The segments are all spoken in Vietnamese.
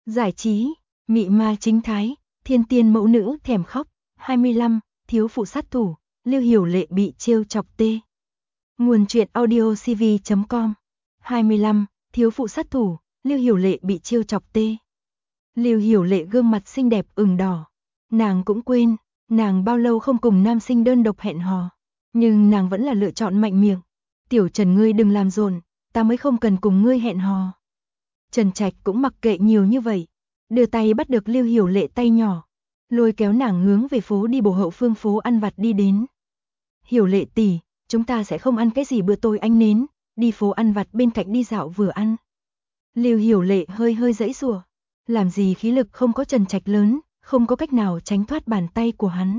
Giải trí, mị ma chính thái, thiên tiên mẫu nữ thèm khóc. 25. Thiếu phụ sát thủ, Lưu Hiểu Lệ bị trêu chọc tê. Nguồn truyện audio cv.com. 25. Thiếu phụ sát thủ, Lưu Hiểu Lệ bị trêu chọc tê. Lưu Hiểu Lệ gương mặt xinh đẹp ửng đỏ. Nàng cũng quên, nàng bao lâu không cùng nam sinh đơn độc hẹn hò. Nhưng nàng vẫn là lựa chọn mạnh miệng. Tiểu Trần ngươi đừng làm rộn, ta mới không cần cùng ngươi hẹn hò. Trần Trạch cũng mặc kệ nhiều như vậy. Đưa tay bắt được Lưu Hiểu Lệ tay nhỏ. Lôi kéo nàng hướng về phố đi bộ hậu phương phố ăn vặt đi đến. Hiểu Lệ tỷ, chúng ta sẽ không ăn cái gì bữa tối ánh nến, đi phố ăn vặt bên cạnh đi dạo vừa ăn. Lưu Hiểu Lệ hơi hơi giãy giụa, làm gì khí lực không có Trần Trạch lớn, không có cách nào tránh thoát bàn tay của hắn.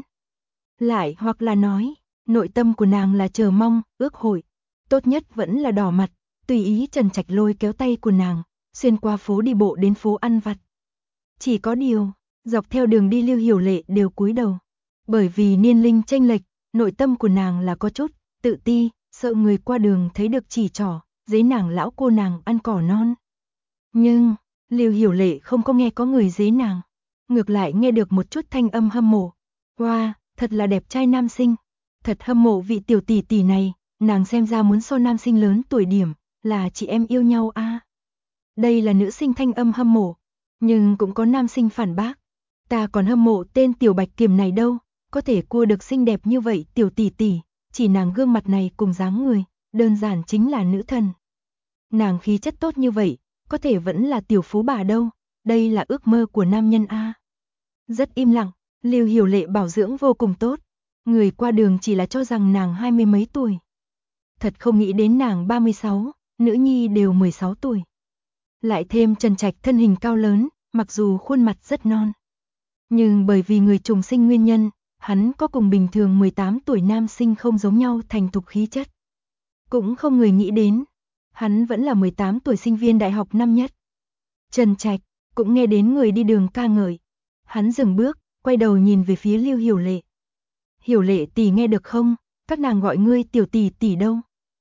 Lại hoặc là nói, nội tâm của nàng là chờ mong, ước hội, tốt nhất vẫn là đỏ mặt, tùy ý Trần Trạch lôi kéo tay của nàng, xuyên qua phố đi bộ đến phố ăn vặt. Chỉ có điều, dọc theo đường đi Lưu Hiểu Lệ đều cúi đầu, bởi vì niên linh chênh lệch, nội tâm của nàng là có chút tự ti, sợ người qua đường thấy được chỉ trỏ, dế nàng lão cô nàng ăn cỏ non. Nhưng, Lưu Hiểu Lệ không có nghe có người dế nàng, ngược lại nghe được một chút thanh âm hâm mộ. Wow, thật là đẹp trai nam sinh, thật hâm mộ vị tiểu tỷ tỷ này, nàng xem ra muốn so nam sinh lớn tuổi điểm, là chị em yêu nhau a. Đây là nữ sinh thanh âm hâm mộ, nhưng cũng có nam sinh phản bác. Ta còn hâm mộ tên tiểu Bạch Kiểm này đâu, có thể cua được xinh đẹp như vậy tiểu tỷ tỷ, chỉ nàng gương mặt này cùng dáng người, đơn giản chính là nữ thần. Nàng khí chất tốt như vậy, có thể vẫn là tiểu phú bà đâu, đây là ước mơ của nam nhân a. Rất im lặng, Lưu Hiểu Lệ bảo dưỡng vô cùng tốt, người qua đường chỉ là cho rằng nàng 20 mấy tuổi. Thật không nghĩ đến nàng 36, nữ nhi đều 16 tuổi. Lại thêm Trần Trạch thân hình cao lớn, mặc dù khuôn mặt rất non. Nhưng bởi vì người trùng sinh nguyên nhân, hắn có cùng bình thường 18 tuổi nam sinh không giống nhau thành thục khí chất. Cũng không người nghĩ đến, hắn vẫn là 18 tuổi sinh viên đại học năm nhất. Trần Trạch cũng nghe đến người đi đường ca ngợi. Hắn dừng bước, quay đầu nhìn về phía Lưu Hiểu Lệ. Hiểu Lệ tỷ nghe được không, các nàng gọi ngươi tiểu tỷ tỷ đâu.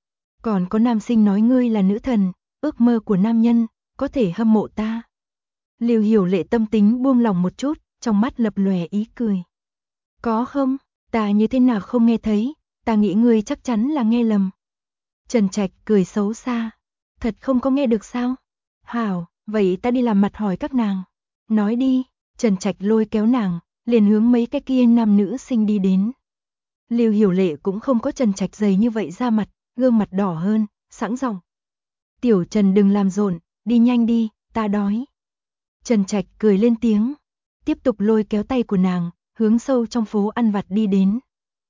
Còn có nam sinh nói ngươi là nữ thần, ước mơ của nam nhân, có thể hâm mộ ta. Lưu Hiểu Lệ tâm tính buông lòng một chút, trong mắt lập lòe ý cười. Có không, ta như thế nào không nghe thấy, ta nghĩ ngươi chắc chắn là nghe lầm. Trần Trạch cười xấu xa, thật không có nghe được sao? Hảo, vậy ta đi làm mặt hỏi các nàng. Nói đi, Trần Trạch lôi kéo nàng, liền hướng mấy cái kia nam nữ sinh đi đến. Lưu Hiểu Lệ cũng không có Trần Trạch dày như vậy ra mặt, gương mặt đỏ hơn, sẵn giọng. Tiểu Trần đừng làm rộn, đi nhanh đi, ta đói. Trần Trạch cười lên tiếng, tiếp tục lôi kéo tay của nàng, hướng sâu trong phố ăn vặt đi đến.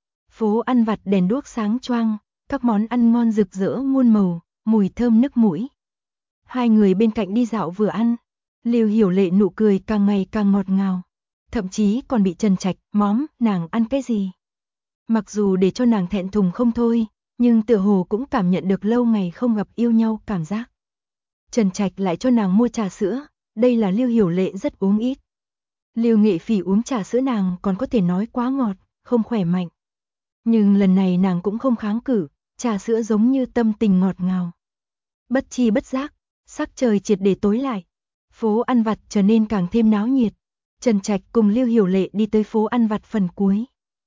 Phố ăn vặt đèn đuốc sáng choang, các món ăn ngon rực rỡ muôn màu, mùi thơm nức mũi. Hai người bên cạnh đi dạo vừa ăn, Lưu Hiểu Lệ nụ cười càng ngày càng ngọt ngào, thậm chí còn bị Trần Trạch móm nàng ăn cái gì. Mặc dù để cho nàng thẹn thùng không thôi, nhưng tựa hồ cũng cảm nhận được lâu ngày không gặp yêu nhau cảm giác. Trần Trạch lại cho nàng mua trà sữa, đây là Lưu Hiểu Lệ rất uống ít. Lưu Nghệ Phỉ uống trà sữa nàng còn có thể nói quá ngọt, không khỏe mạnh. Nhưng lần này nàng cũng không kháng cự, trà sữa giống như tâm tình ngọt ngào. Bất chi bất giác, sắc trời triệt để tối lại. Phố ăn vặt trở nên càng thêm náo nhiệt. Trần Trạch cùng Lưu Hiểu Lệ đi tới phố ăn vặt phần cuối.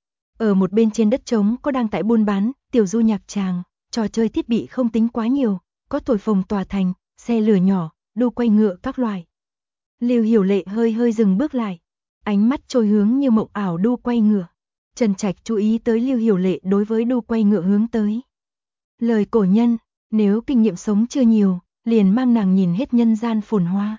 Ở một bên trên đất trống có đang tại buôn bán, tiểu du nhạc tràng, trò chơi thiết bị không tính quá nhiều, có thổi phồng tòa thành, xe lửa nhỏ, đu quay ngựa các loại. Lưu Hiểu Lệ hơi hơi dừng bước lại, ánh mắt trôi hướng như mộng ảo đu quay ngựa. Trần Trạch chú ý tới Lưu Hiểu Lệ đối với đu quay ngựa hướng tới. Lời cổ nhân, nếu kinh nghiệm sống chưa nhiều, liền mang nàng nhìn hết nhân gian phồn hoa.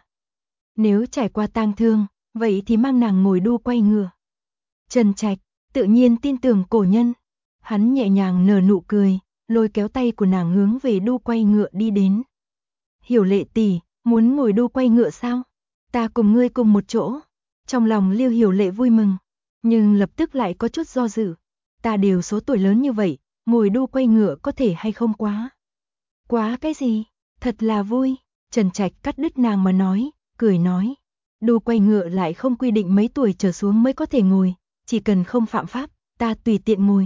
Nếu trải qua tang thương, vậy thì mang nàng ngồi đu quay ngựa. Trần Trạch tự nhiên tin tưởng cổ nhân. Hắn nhẹ nhàng nở nụ cười, lôi kéo tay của nàng hướng về đu quay ngựa đi đến. Hiểu Lệ tỷ, muốn ngồi đu quay ngựa sao? Ta cùng ngươi cùng một chỗ. Trong lòng Lưu Hiểu Lệ vui mừng, nhưng lập tức lại có chút do dự. Ta đều số tuổi lớn như vậy, ngồi đu quay ngựa có thể hay không quá? Quá cái gì? Thật là vui. Trần Trạch cắt đứt nàng mà nói, cười nói. Đu quay ngựa lại không quy định mấy tuổi trở xuống mới có thể ngồi, chỉ cần không phạm pháp, ta tùy tiện ngồi.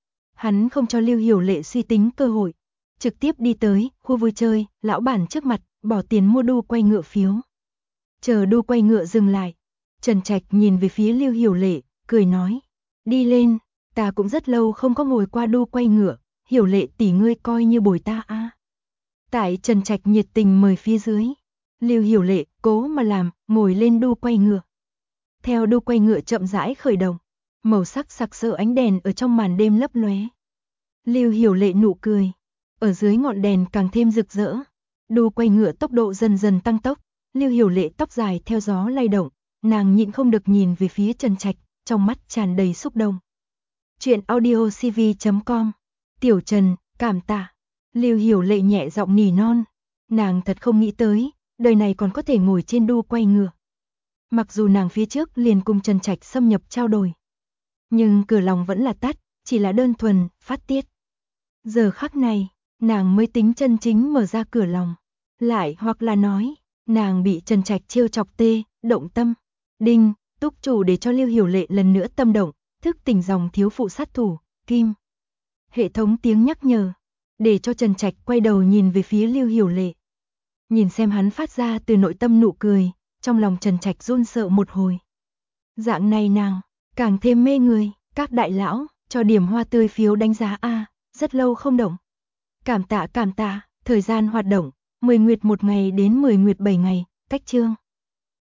Hắn không cho Lưu Hiểu Lệ suy tính cơ hội, trực tiếp đi tới khu vui chơi, lão bản trước mặt, bỏ tiền mua đu quay ngựa phiếu. Chờ đu quay ngựa dừng lại, Trần Trạch nhìn về phía Lưu Hiểu Lệ, cười nói, đi lên, ta cũng rất lâu không có ngồi qua đu quay ngựa, Hiểu Lệ tỷ ngươi coi như bồi ta a. Tại Trần Trạch nhiệt tình mời phía dưới, Lưu Hiểu Lệ cố mà làm, ngồi lên đu quay ngựa. Theo đu quay ngựa chậm rãi khởi động, màu sắc sặc sỡ ánh đèn ở trong màn đêm lấp lóe. Lưu Hiểu Lệ nụ cười, ở dưới ngọn đèn càng thêm rực rỡ. Đu quay ngựa tốc độ dần dần tăng tốc, Lưu Hiểu Lệ tóc dài theo gió lay động, nàng nhịn không được nhìn về phía Trần Trạch, trong mắt tràn đầy xúc động. Truyện audio cv.com. Tiểu Trần, cảm tạ. Lưu Hiểu Lệ nhẹ giọng nỉ non, nàng thật không nghĩ tới, đời này còn có thể ngồi trên đu quay ngựa. Mặc dù nàng phía trước liền cùng Trần Trạch xâm nhập trao đổi, nhưng cửa lòng vẫn là tắt, chỉ là đơn thuần, phát tiết. Giờ khắc này, nàng mới tính chân chính mở ra cửa lòng. Lại hoặc là nói, nàng bị Trần Trạch trêu chọc tê, động tâm. Đinh, túc chủ để cho Lưu Hiểu Lệ lần nữa tâm động, thức tỉnh dòng thiếu phụ sát thủ, Kim. Hệ thống tiếng nhắc nhở, để cho Trần Trạch quay đầu nhìn về phía Lưu Hiểu Lệ. Nhìn xem hắn phát ra từ nội tâm nụ cười, trong lòng Trần Trạch run sợ một hồi. Dạng này nàng, càng thêm mê người, các đại lão, cho điểm hoa tươi phiếu đánh giá A, rất lâu không động. Cảm tạ, thời gian hoạt động, 10 nguyệt 1 ngày đến 10 nguyệt 7 ngày, cách chương.